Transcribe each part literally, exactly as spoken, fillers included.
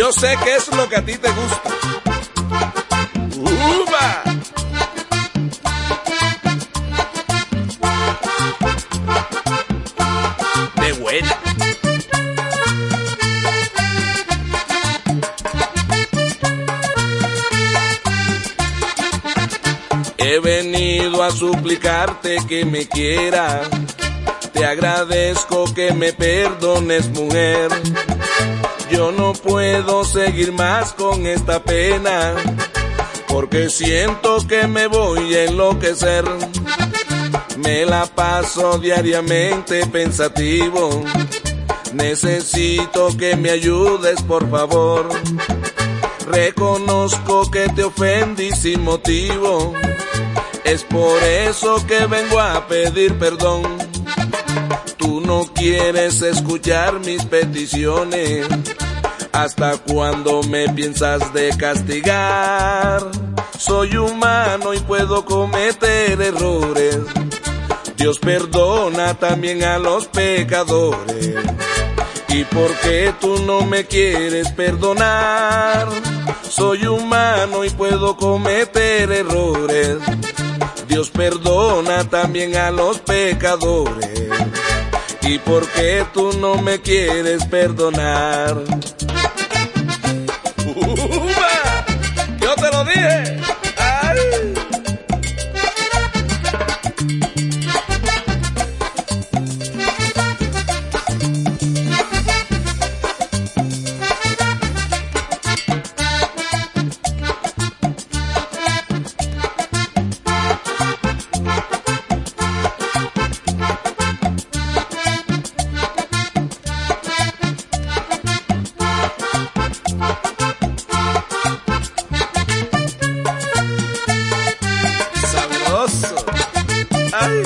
Yo sé que es lo que a ti te gusta. ¡Uva! De buena. He venido a suplicarte que me quieras. Te agradezco que me perdones, mujer. Yo no puedo seguir más con esta pena, porque siento que me voy a enloquecer. Me la paso diariamente pensativo. Necesito que me ayudes, por favor. Reconozco que te ofendí sin motivo. Es por eso que vengo a pedir perdón. Tú no quieres escuchar mis peticiones. ¿Hasta cuándo me piensas de castigar? Soy humano y puedo cometer errores. Dios perdona también a los pecadores. ¿Y por qué tú no me quieres perdonar? Soy humano y puedo cometer errores. Dios perdona también a los pecadores. ¿Y por qué tú no me quieres perdonar? ¡Uva! ¡Yo te lo dije! ¡Ay! Ay.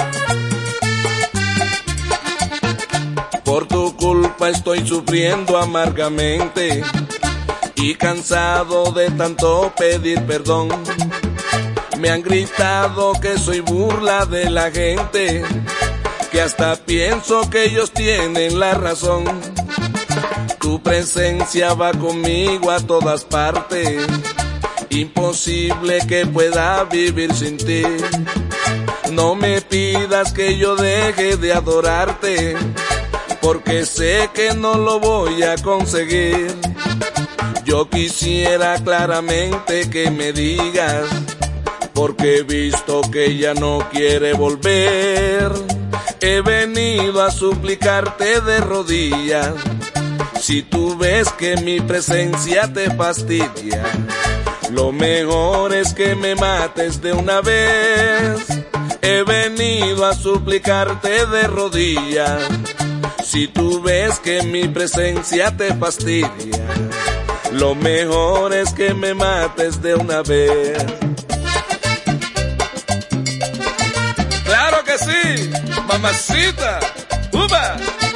Por tu culpa estoy sufriendo amargamente y cansado de tanto pedir perdón. Me han gritado que soy burla de la gente, que hasta pienso que ellos tienen la razón. Tu presencia va conmigo a todas partes, imposible que pueda vivir sin ti. No me pidas que yo deje de adorarte, porque sé que no lo voy a conseguir. Yo quisiera claramente que me digas, porque he visto que ella no quiere volver. He venido a suplicarte de rodillas. Si tú ves que mi presencia te fastidia, lo mejor es que me mates de una vez. He venido a suplicarte de rodillas. Si tú ves que mi presencia te fastidia, lo mejor es que me mates de una vez. ¡Claro que sí, mamacita! ¡Uva!